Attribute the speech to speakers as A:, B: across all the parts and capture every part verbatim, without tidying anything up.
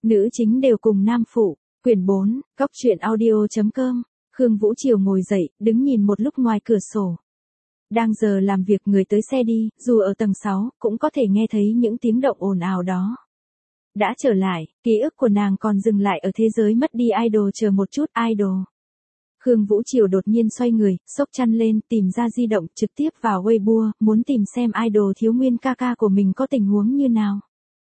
A: Nữ chính đều cùng nam phụ. Quyển bốn, Cóc truyện audio chấm com. Khương Vũ Triều ngồi dậy, đứng nhìn một lúc ngoài cửa sổ. Đang giờ làm việc người tới xe đi, dù ở tầng sáu, cũng có thể nghe thấy những tiếng động ồn ào đó. Đã trở lại, ký ức của nàng còn dừng lại ở thế giới mất đi idol. Chờ một chút, idol. Khương Vũ Triều đột nhiên xoay người, xốc chăn lên, tìm ra di động, trực tiếp vào Weibo, muốn tìm xem idol Thiếu Nguyên ca ca của mình có tình huống như nào.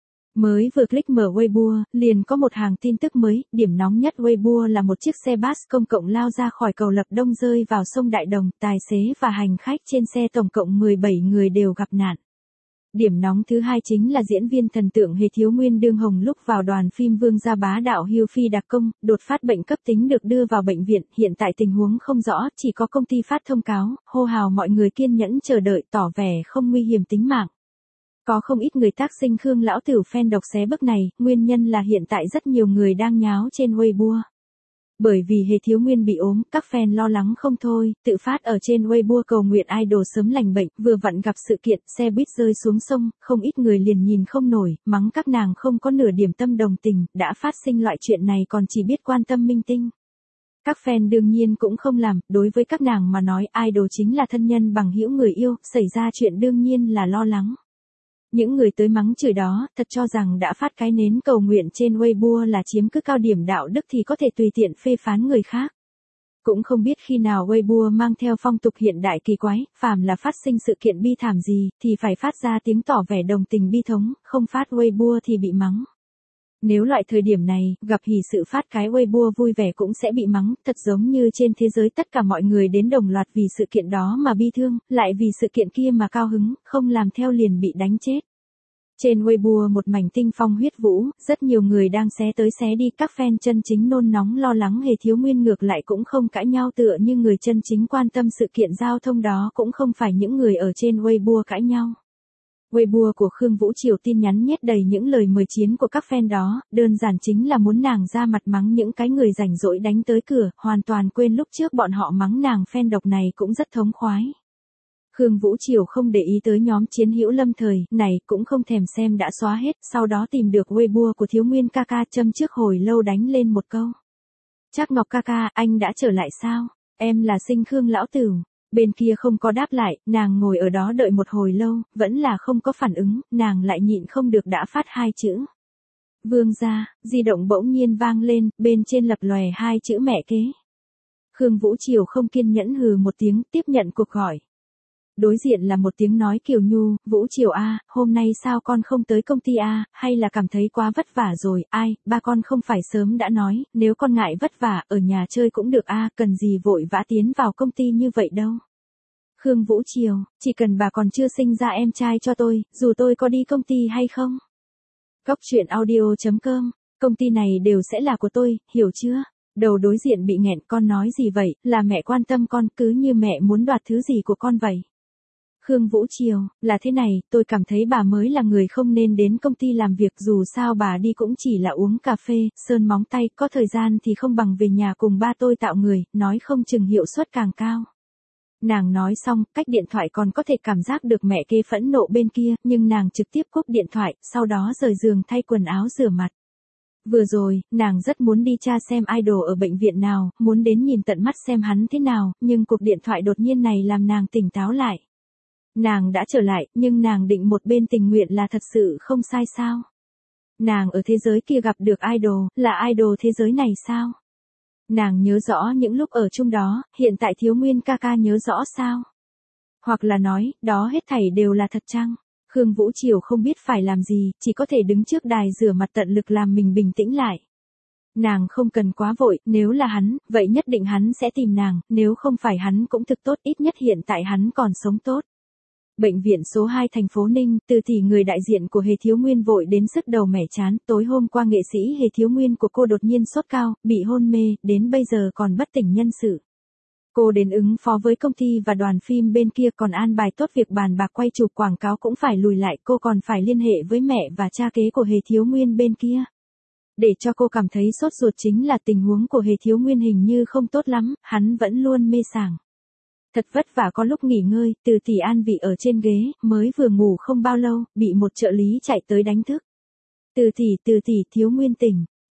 A: Mới vừa click mở Weibo, liền có một hàng tin tức mới, điểm nóng nhất Weibo là một chiếc xe bus công cộng lao ra khỏi cầu Lập Đông rơi vào sông Đại Đồng, tài xế và hành khách trên xe tổng cộng mười bảy người đều gặp nạn. Điểm nóng thứ hai chính là diễn viên thần tượng Hề Thiếu Nguyên đương hồng lúc vào đoàn phim Vương Gia Bá Đạo Hưu Phi Đặc Công, đột phát bệnh cấp tính được đưa vào bệnh viện, hiện tại tình huống không rõ, chỉ có công ty phát thông cáo, hô hào mọi người kiên nhẫn chờ đợi, tỏ vẻ không nguy hiểm tính mạng. Có không ít người tác sinh Khương lão tử fan độc xé bức này, nguyên nhân là hiện tại rất nhiều người đang nháo trên Weibo. Bởi vì Hề Thiếu Nguyên bị ốm, các fan lo lắng không thôi, tự phát ở trên Weibo cầu nguyện idol sớm lành bệnh, vừa vặn gặp sự kiện xe buýt rơi xuống sông, không ít người liền nhìn không nổi, mắng các nàng không có nửa điểm tâm đồng tình, đã phát sinh loại chuyện này còn chỉ biết quan tâm minh tinh. Các fan đương nhiên cũng không làm, đối với các nàng mà nói idol chính là thân nhân bằng hữu người yêu, xảy ra chuyện đương nhiên là lo lắng. Những người tới mắng chửi đó, thật cho rằng đã phát cái nến cầu nguyện trên Weibo là chiếm cứ cao điểm đạo đức thì có thể tùy tiện phê phán người khác. Cũng không biết khi nào Weibo mang theo phong tục hiện đại kỳ quái, phàm là phát sinh sự kiện bi thảm gì, thì phải phát ra tiếng tỏ vẻ đồng tình bi thống, không phát Weibo thì bị mắng. Nếu loại thời điểm này, gặp hỉ sự phát cái Weibo vui vẻ cũng sẽ bị mắng, thật giống như trên thế giới tất cả mọi người đến đồng loạt vì sự kiện đó mà bi thương, lại vì sự kiện kia mà cao hứng, không làm theo liền bị đánh chết. Trên Weibo một mảnh tinh phong huyết vũ, rất nhiều người đang xé tới xé đi, các fan chân chính nôn nóng lo lắng Hề Thiếu Nguyên ngược lại cũng không cãi nhau tựa như người chân chính quan tâm sự kiện giao thông đó cũng không phải những người ở trên Weibo cãi nhau. Weibo của Khương Vũ Triều tin nhắn nhét đầy những lời mời chiến của các fan đó, đơn giản chính là muốn nàng ra mặt mắng những cái người rảnh rỗi đánh tới cửa, hoàn toàn quên lúc trước bọn họ mắng nàng fan độc này cũng rất thống khoái. Khương Vũ Triều không để ý tới nhóm chiến hữu lâm thời, này cũng không thèm xem đã xóa hết, sau đó tìm được Weibo của Thiếu Nguyên ca ca châm trước hồi lâu đánh lên một câu. Trác Ngọc ca ca, anh đã trở lại sao? Em là sinh Khương lão tử. Bên kia không có đáp lại, nàng ngồi ở đó đợi một hồi lâu, vẫn là không có phản ứng, nàng lại nhịn không được đã phát hai chữ. Vương gia, di động bỗng nhiên vang lên, bên trên lập lòe hai chữ mẹ kế. Khương Vũ Triều không kiên nhẫn hừ một tiếng, tiếp nhận cuộc gọi. Đối diện là một tiếng nói kiều nhu, Vũ Triều a, hôm nay sao con không tới công ty a, hay là cảm thấy quá vất vả rồi, ai, ba con không phải sớm đã nói, nếu con ngại vất vả, ở nhà chơi cũng được a, cần gì vội vã tiến vào công ty như vậy đâu. Khương Vũ Triều, chỉ cần bà còn chưa sinh ra em trai cho tôi, dù tôi có đi công ty hay không. Cóc truyện audio chấm com, công ty này đều sẽ là của tôi, hiểu chưa? Đầu đối diện bị nghẹn, con nói gì vậy, là mẹ quan tâm con, cứ như mẹ muốn đoạt thứ gì của con vậy. Khương Vũ Triều, là thế này, tôi cảm thấy bà mới là người không nên đến công ty làm việc, dù sao bà đi cũng chỉ là uống cà phê, sơn móng tay, có thời gian thì không bằng về nhà cùng ba tôi tạo người, nói không chừng hiệu suất càng cao. Nàng nói xong, cách điện thoại còn có thể cảm giác được mẹ kế phẫn nộ bên kia, nhưng nàng trực tiếp cúp điện thoại, sau đó rời giường thay quần áo rửa mặt. Vừa rồi, nàng rất muốn đi tra xem idol ở bệnh viện nào, muốn đến nhìn tận mắt xem hắn thế nào, nhưng cuộc điện thoại đột nhiên này làm nàng tỉnh táo lại. Nàng đã trở lại, nhưng nàng định một bên tình nguyện là thật sự không sai sao? Nàng ở thế giới kia gặp được idol, là idol thế giới này sao? Nàng nhớ rõ những lúc ở chung đó, hiện tại Thiếu Nguyên ca ca nhớ rõ sao? Hoặc là nói, đó hết thảy đều là thật chăng? Khương Vũ Triều không biết phải làm gì, chỉ có thể đứng trước đài rửa mặt tận lực làm mình bình tĩnh lại. Nàng không cần quá vội, nếu là hắn, vậy nhất định hắn sẽ tìm nàng, nếu không phải hắn cũng thực tốt, ít nhất hiện tại hắn còn sống tốt. Bệnh viện số hai thành phố Ninh, Từ Tỷ người đại diện của Hề Thiếu Nguyên vội đến sức đầu mẻ chán, tối hôm qua nghệ sĩ Hề Thiếu Nguyên của cô đột nhiên sốt cao, bị hôn mê, đến bây giờ còn bất tỉnh nhân sự. Cô đến ứng phó với công ty và đoàn phim bên kia còn an bài tốt việc bàn bạc quay chụp quảng cáo cũng phải lùi lại, cô còn phải liên hệ với mẹ và cha kế của Hề Thiếu Nguyên bên kia. Để cho cô cảm thấy sốt ruột chính là tình huống của Hề Thiếu Nguyên hình như không tốt lắm, hắn vẫn luôn mê sảng. Thật vất vả có lúc nghỉ ngơi, Từ Tỷ an vị ở trên ghế, mới vừa ngủ không bao lâu, bị một trợ lý chạy tới đánh thức. Từ Tỷ, Từ Tỷ, Thiếu Nguyên tỉnh.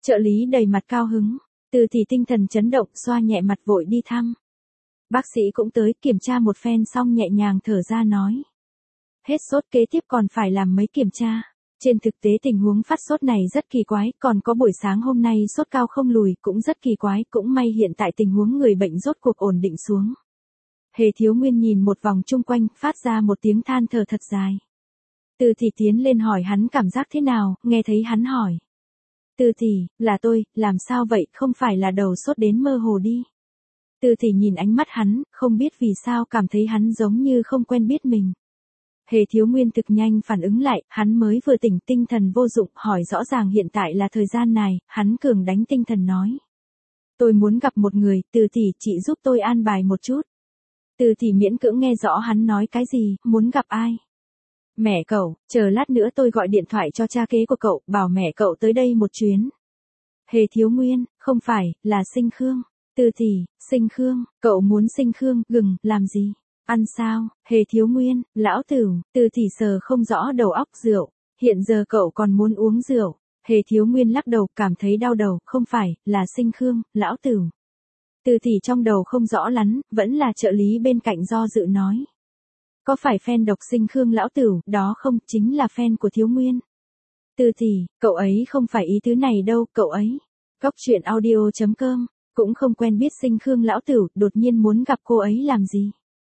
A: Trợ lý đầy mặt cao hứng, Từ thì tinh thần chấn động, xoa nhẹ mặt vội đi thăm. Bác sĩ cũng tới kiểm tra một phen xong nhẹ nhàng thở ra nói. Hết sốt, kế tiếp còn phải làm mấy kiểm tra. Trên thực tế tình huống phát sốt này rất kỳ quái, còn có buổi sáng hôm nay sốt cao không lùi cũng rất kỳ quái, cũng may hiện tại tình huống người bệnh rốt cuộc ổn định xuống. Hề Thiếu Nguyên nhìn một vòng chung quanh, phát ra một tiếng than thở thật dài. Từ thì tiến lên hỏi hắn cảm giác thế nào, nghe thấy hắn hỏi. Từ thì, là tôi, làm sao vậy, không phải là đầu sốt đến mơ hồ đi. Từ thì nhìn ánh mắt hắn, không biết vì sao cảm thấy hắn giống như không quen biết mình. Hề Thiếu Nguyên thực nhanh phản ứng lại, hắn mới vừa tỉnh, tinh thần vô dụng, hỏi rõ ràng hiện tại là thời gian này, hắn cường đánh tinh thần nói. Tôi muốn gặp một người, Từ thì, chị giúp tôi an bài một chút. Từ thì miễn cưỡng nghe rõ hắn nói cái gì, muốn gặp ai. Mẹ cậu, chờ lát nữa tôi gọi điện thoại cho cha kế của cậu, bảo mẹ cậu tới đây một chuyến. Hề Thiếu Nguyên, không phải, là Sinh Khương. Từ thì, Sinh Khương, cậu muốn Sinh Khương, gừng, làm gì? Ăn sao? Hề Thiếu Nguyên, lão tử, Từ thì sờ không rõ đầu óc, rượu, hiện giờ cậu còn muốn uống rượu. Hề Thiếu Nguyên lắc đầu, cảm thấy đau đầu, không phải, là Sinh Khương, lão tử. Từ thì trong đầu không rõ lắm, vẫn là trợ lý bên cạnh do dự nói. Có phải fan độc Sinh Khương lão tử, đó không, chính là fan của Thiếu Nguyên. Từ thì, cậu ấy không phải ý tứ này đâu, cậu ấy. Cóc truyện audio chấm com, cũng không quen biết Sinh Khương lão tử, đột nhiên muốn gặp cô ấy làm gì.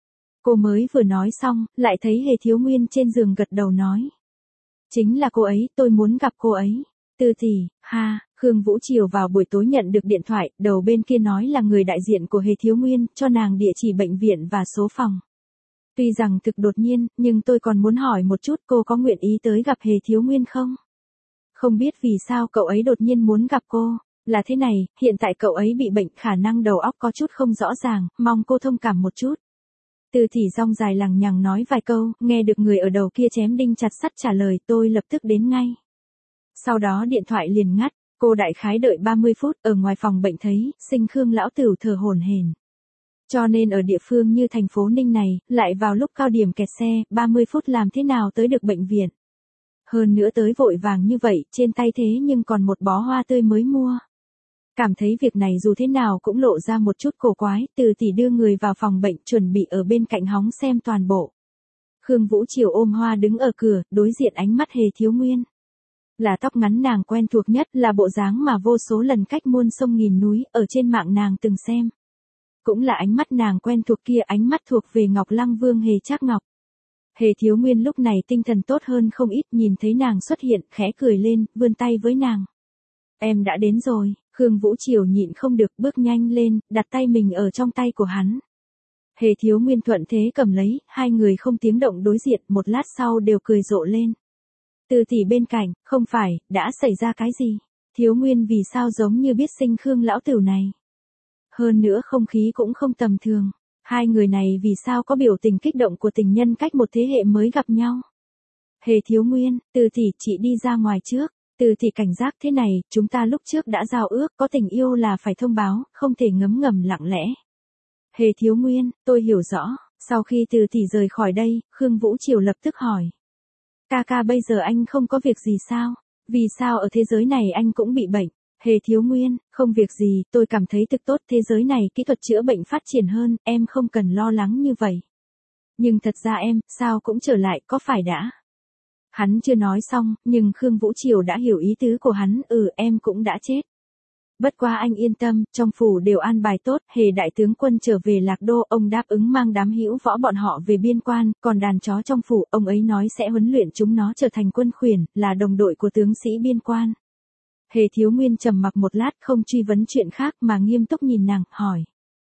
A: Cô mới vừa nói xong, lại thấy Hề Thiếu Nguyên trên giường gật đầu nói. Chính là cô ấy, tôi muốn gặp cô ấy. Từ thì, ha, Khương Vũ Triều vào buổi tối nhận được điện thoại, đầu bên kia nói là người đại diện của Hề Thiếu Nguyên, cho nàng địa chỉ bệnh viện và số phòng. Tuy rằng thực đột nhiên, nhưng tôi còn muốn hỏi một chút cô có nguyện ý tới gặp Hề Thiếu Nguyên không? Không biết vì sao cậu ấy đột nhiên muốn gặp cô, là thế này, hiện tại cậu ấy bị bệnh, khả năng đầu óc có chút không rõ ràng, mong cô thông cảm một chút. Từ thì rong dài lằng nhằng nói vài câu, nghe được người ở đầu kia chém đinh chặt sắt trả lời, tôi lập tức đến ngay. Sau đó điện thoại liền ngắt, cô đại khái đợi ba mươi phút, ở ngoài phòng bệnh thấy, Sinh Khương lão tử thở hổn hển. Cho nên ở địa phương như thành phố Ninh này, lại vào lúc cao điểm kẹt xe, ba mươi phút làm thế nào tới được bệnh viện. Hơn nữa tới vội vàng như vậy, trên tay thế nhưng còn một bó hoa tươi mới mua. Cảm thấy việc này dù thế nào cũng lộ ra một chút cổ quái, Từ thì đưa người vào phòng bệnh, chuẩn bị ở bên cạnh hóng xem toàn bộ. Khương Vũ Triều ôm hoa đứng ở cửa, đối diện ánh mắt Hề Thiếu Nguyên. Là tóc ngắn nàng quen thuộc nhất, là bộ dáng mà vô số lần cách muôn sông nghìn núi, ở trên mạng nàng từng xem. Cũng là ánh mắt nàng quen thuộc kia, ánh mắt thuộc về Ngọc Lăng Vương Hề Trác Ngọc. Hề Thiếu Nguyên lúc này tinh thần tốt hơn không ít, nhìn thấy nàng xuất hiện, khẽ cười lên, vươn tay với nàng. Em đã đến rồi. Khương Vũ Triều nhịn không được, bước nhanh lên, đặt tay mình ở trong tay của hắn. Hề Thiếu Nguyên thuận thế cầm lấy, hai người không tiếng động đối diện, một lát sau đều cười rộ lên. Từ thì bên cạnh, không phải, đã xảy ra cái gì? Thiếu Nguyên vì sao giống như biết Sinh Khương lão tử này? Hơn nữa không khí cũng không tầm thường. Hai người này vì sao có biểu tình kích động của tình nhân cách một thế hệ mới gặp nhau? Hề Thiếu Nguyên, Từ thì, chị đi ra ngoài trước. Từ thì cảnh giác, thế này, chúng ta lúc trước đã giao ước, có tình yêu là phải thông báo, không thể ngấm ngầm lặng lẽ. Hề Thiếu Nguyên, tôi hiểu rõ. Sau khi Từ thì rời khỏi đây, Khương Vũ Triều lập tức hỏi. Ca ca bây giờ anh không có việc gì sao? Vì sao ở thế giới này anh cũng bị bệnh? Hề Thiếu Nguyên, không việc gì, tôi cảm thấy thực tốt, thế giới này kỹ thuật chữa bệnh phát triển hơn, em không cần lo lắng như vậy. Nhưng thật ra em, sao cũng trở lại, có phải đã? Hắn chưa nói xong, nhưng Khương Vũ Triều đã hiểu ý tứ của hắn, ừ em cũng đã chết. Bất quá anh yên tâm, trong phủ đều an bài tốt, Hề đại tướng quân trở về Lạc Đô, ông đáp ứng mang đám hữu võ bọn họ về biên quan, còn đàn chó trong phủ, ông ấy nói sẽ huấn luyện chúng nó trở thành quân khuyển, là đồng đội của tướng sĩ biên quan. Hề Thiếu Nguyên trầm mặc một lát, không truy vấn chuyện khác mà nghiêm túc nhìn nàng, hỏi.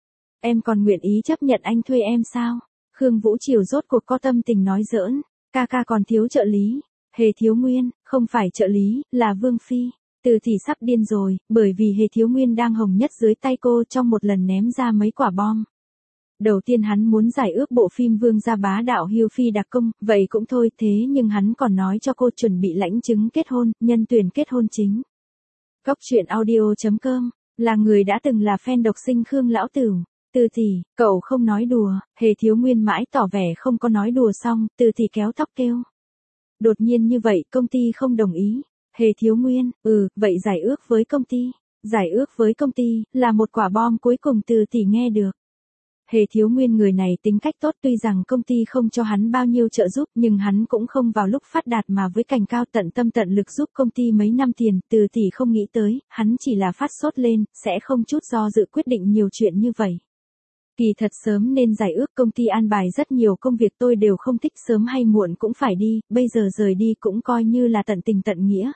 A: Em còn nguyện ý chấp nhận anh thuê em sao? Khương Vũ Triều rốt cuộc có tâm tình nói giỡn, ca ca còn thiếu trợ lý. Hề Thiếu Nguyên, không phải trợ lý, là Vương Phi. Từ thì sắp điên rồi, bởi vì Hề Thiếu Nguyên đang hồng nhất dưới tay cô trong một lần ném ra mấy quả bom. Đầu tiên hắn muốn giải ước bộ phim Vương gia bá đạo Hưu Phi đặc công, vậy cũng thôi, thế nhưng hắn còn nói cho cô chuẩn bị lãnh chứng kết hôn, nhân tuyển kết hôn chính. Cóc truyện audio chấm com, là người đã từng là fan độc Sinh Khương lão tử. Từ thì, cậu không nói đùa, Hề Thiếu Nguyên mãi tỏ vẻ không có nói đùa xong, Từ thì kéo tóc kêu. Đột nhiên như vậy, công ty không đồng ý. Hề Thiếu Nguyên, ừ, vậy giải ước với công ty. Giải ước với công ty, là một quả bom cuối cùng từ tỷ nghe được. Hề Thiếu Nguyên người này tính cách tốt, tuy rằng công ty không cho hắn bao nhiêu trợ giúp nhưng hắn cũng không vào lúc phát đạt mà với cành cao tận tâm tận lực giúp công ty mấy năm tiền, từ tỷ không nghĩ tới, hắn chỉ là phát sốt lên, sẽ không chút do dự quyết định nhiều chuyện như vậy. Kỳ thật sớm nên giải ước, công ty an bài rất nhiều công việc tôi đều không thích, sớm hay muộn cũng phải đi, bây giờ rời đi cũng coi như là tận tình tận nghĩa.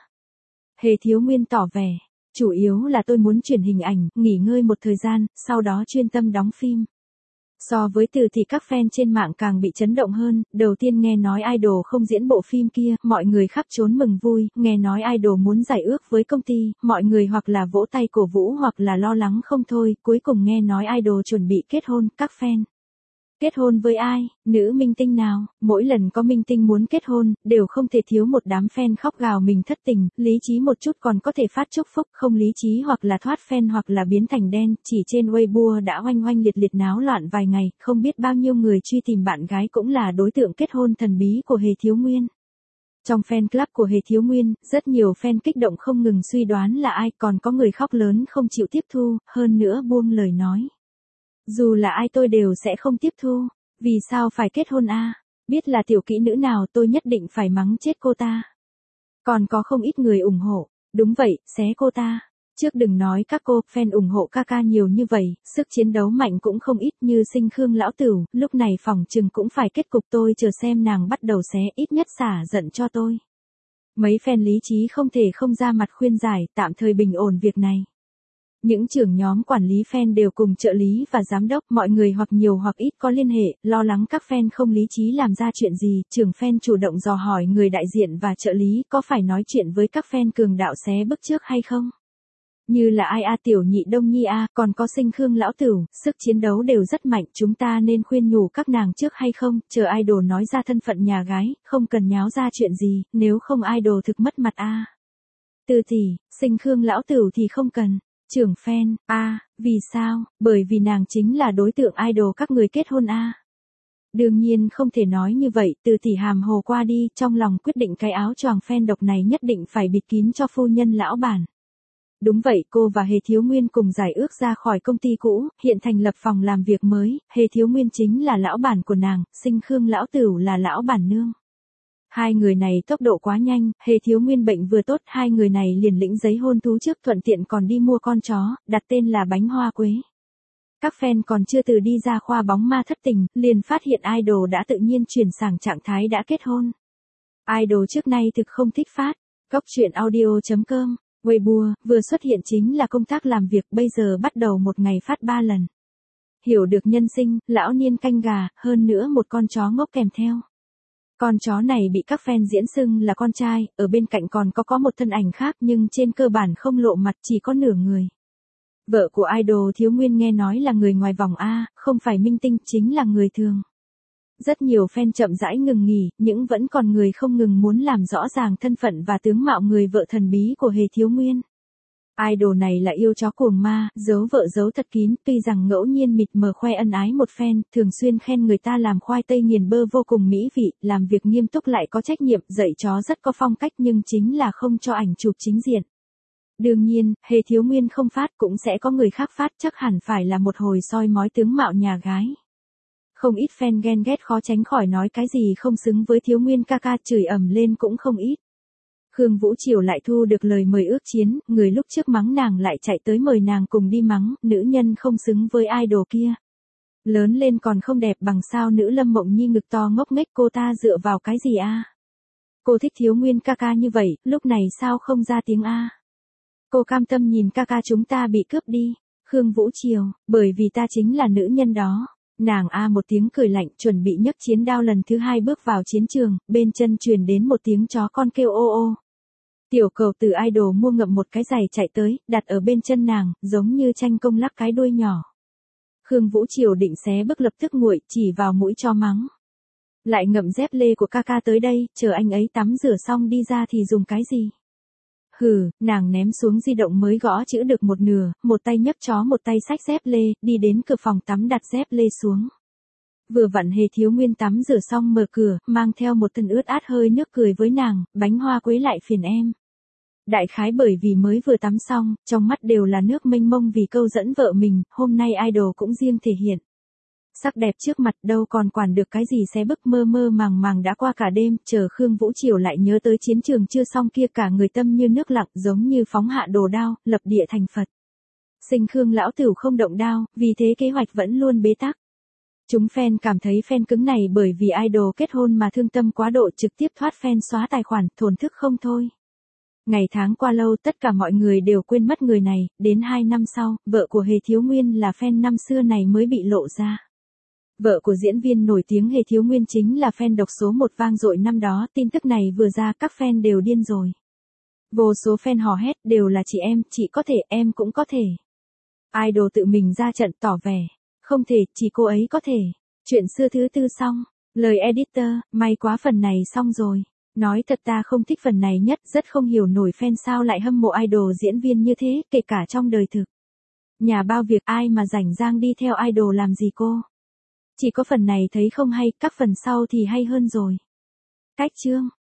A: Hề Thiếu Nguyên tỏ vẻ, chủ yếu là tôi muốn chuyển hình ảnh, nghỉ ngơi một thời gian, sau đó chuyên tâm đóng phim. So với từ thì các fan trên mạng càng bị chấn động hơn, đầu tiên nghe nói idol không diễn bộ phim kia, mọi người khắp trốn mừng vui, nghe nói idol muốn giải ước với công ty, mọi người hoặc là vỗ tay cổ vũ hoặc là lo lắng không thôi, cuối cùng nghe nói idol chuẩn bị kết hôn, các fan. Kết hôn với ai, nữ minh tinh nào, mỗi lần có minh tinh muốn kết hôn, đều không thể thiếu một đám fan khóc gào mình thất tình, lý trí một chút còn có thể phát chúc phúc, không lý trí hoặc là thoát fan hoặc là biến thành đen, chỉ trên Weibo đã oanh oanh liệt liệt náo loạn vài ngày, không biết bao nhiêu người truy tìm bạn gái cũng là đối tượng kết hôn thần bí của Hề Thiếu Nguyên. Trong fan club của Hề Thiếu Nguyên, rất nhiều fan kích động không ngừng suy đoán là ai, còn có người khóc lớn không chịu tiếp thu, hơn nữa buông lời nói. Dù là ai tôi đều sẽ không tiếp thu, vì sao phải kết hôn a? Biết là tiểu kỹ nữ nào tôi nhất định phải mắng chết cô ta. Còn có không ít người ủng hộ, đúng vậy, xé cô ta. Trước đừng nói các cô, fan ủng hộ ca ca nhiều như vậy, sức chiến đấu mạnh cũng không ít như Sinh Khương lão tửu, lúc này phỏng chừng cũng phải kết cục, tôi chờ xem nàng bắt đầu xé, ít nhất xả giận cho tôi. Mấy fan lý trí không thể không ra mặt khuyên giải, tạm thời bình ổn việc này. Những trưởng nhóm quản lý fan đều cùng trợ lý và giám đốc, mọi người hoặc nhiều hoặc ít có liên hệ, lo lắng các fan không lý trí làm ra chuyện gì, trưởng fan chủ động dò hỏi người đại diện và trợ lý có phải nói chuyện với các fan cường đạo xé bức trước hay không. Như là ai a tiểu nhị đông nhi a, còn có Sinh Khương lão tửu, sức chiến đấu đều rất mạnh, chúng ta nên khuyên nhủ các nàng trước hay không, chờ idol nói ra thân phận nhà gái, không cần nháo ra chuyện gì, nếu không idol thực mất mặt a. Từ tỷ, Sinh Khương lão tửu thì không cần. Trưởng fan, a, à, vì sao, bởi vì nàng chính là đối tượng idol các người kết hôn a. À. Đương nhiên không thể nói như vậy, từ tỷ hàm hồ qua đi, trong lòng quyết định cái áo choàng fan độc này nhất định phải bịt kín cho phu nhân lão bản. Đúng vậy, cô và Hề Thiếu Nguyên cùng giải ước ra khỏi công ty cũ, hiện thành lập phòng làm việc mới, Hề Thiếu Nguyên chính là lão bản của nàng, Sinh Khương lão tửu là lão bản nương. Hai người này tốc độ quá nhanh, Hề Thiếu Nguyên bệnh vừa tốt, hai người này liền lĩnh giấy hôn thú trước, thuận tiện còn đi mua con chó, đặt tên là Bánh Hoa Quế. Các fan còn chưa từ đi ra khoa bóng ma thất tình, liền phát hiện idol đã tự nhiên chuyển sang trạng thái đã kết hôn. Idol trước nay thực không thích phát, Cóc truyện audio chấm com, Weibo, vừa xuất hiện chính là công tác làm việc, bây giờ bắt đầu một ngày phát ba lần. Hiểu được nhân sinh, lão niên canh gà, hơn nữa một con chó ngốc kèm theo. Con chó này bị các fan diễn xưng là con trai, ở bên cạnh còn có có một thân ảnh khác nhưng trên cơ bản không lộ mặt, chỉ có nửa người. Vợ của idol Thiếu Nguyên nghe nói là người ngoài vòng A, không phải minh tinh, chính là người thường. Rất nhiều fan chậm rãi ngừng nghỉ, nhưng vẫn còn người không ngừng muốn làm rõ ràng thân phận và tướng mạo người vợ thần bí của Hề Thiếu Nguyên. Idol này là yêu chó cuồng ma, giấu vợ giấu thật kín, tuy rằng ngẫu nhiên mịt mờ khoe ân ái một phen, thường xuyên khen người ta làm khoai tây nghiền bơ vô cùng mỹ vị, làm việc nghiêm túc lại có trách nhiệm, dạy chó rất có phong cách nhưng chính là không cho ảnh chụp chính diện. Đương nhiên, Hề Thiếu Nguyên không phát cũng sẽ có người khác phát, chắc hẳn phải là một hồi soi mói tướng mạo nhà gái. Không ít fan ghen ghét khó tránh khỏi nói cái gì không xứng với Thiếu Nguyên ca ca, chửi ầm lên cũng không ít. Khương Vũ Triều lại thu được lời mời ước chiến, người lúc trước mắng nàng lại chạy tới mời nàng cùng đi mắng, nữ nhân không xứng với idol kia. Lớn lên còn không đẹp bằng sao nữ Lâm Mộng Nhi ngực to ngốc nghếch, cô ta dựa vào cái gì a? Cô thích Thiếu Nguyên ca ca như vậy, lúc này sao không ra tiếng a? Cô cam tâm nhìn ca ca chúng ta bị cướp đi. Khương Vũ Triều, bởi vì ta chính là nữ nhân đó. Nàng a một tiếng cười lạnh, chuẩn bị nhấc chiến đao lần thứ hai bước vào chiến trường, bên chân truyền đến một tiếng chó con kêu ô ô. Tiểu cầu từ idol mua ngậm một cái giày chạy tới, đặt ở bên chân nàng, giống như tranh công lắc cái đuôi nhỏ. Khương Vũ Triều định xé bước lập tức nguội, chỉ vào mũi cho mắng. Lại ngậm dép lê của ca ca tới đây, chờ anh ấy tắm rửa xong đi ra thì dùng cái gì? Hừ, nàng ném xuống di động mới gõ chữ được một nửa, một tay nhấc chó một tay xách dép lê, đi đến cửa phòng tắm đặt dép lê xuống. Vừa vặn Hề Thiếu Nguyên tắm rửa xong mở cửa, mang theo một thân ướt át hơi nước cười với nàng, Bánh Hoa Quế lại phiền em. Đại khái bởi vì mới vừa tắm xong, trong mắt đều là nước mênh mông vì câu dẫn vợ mình, hôm nay idol cũng riêng thể hiện. Sắc đẹp trước mặt đâu còn quản được cái gì xé bức, mơ mơ màng màng đã qua cả đêm, chờ Khương Vũ Triều lại nhớ tới chiến trường chưa xong kia, cả người tâm như nước lặng, giống như phóng hạ đồ đao, lập địa thành Phật. Sinh Khương lão tửu không động đao, vì thế kế hoạch vẫn luôn bế tắc. Chúng fan cảm thấy fan cứng này bởi vì idol kết hôn mà thương tâm quá độ, trực tiếp thoát fan xóa tài khoản, thổn thức không thôi. Ngày tháng qua lâu, tất cả mọi người đều quên mất người này, đến hai năm sau, vợ của Hề Thiếu Nguyên là fan năm xưa này mới bị lộ ra. Vợ của diễn viên nổi tiếng Hề Thiếu Nguyên chính là fan độc số một vang dội năm đó, tin tức này vừa ra các fan đều điên rồi. Vô số fan hò hét đều là chị em, chị có thể, em cũng có thể. Idol tự mình ra trận tỏ vẻ, không thể, chỉ cô ấy có thể. Chuyện xưa thứ tư xong, lời editor, may quá phần này xong rồi. Nói thật ta không thích phần này nhất, rất không hiểu nổi fan sao lại hâm mộ idol diễn viên như thế, kể cả trong đời thực. Nhà bao việc ai mà rảnh rang đi theo idol làm gì cô? Chỉ có phần này thấy không hay, các phần sau thì hay hơn rồi. Cách chương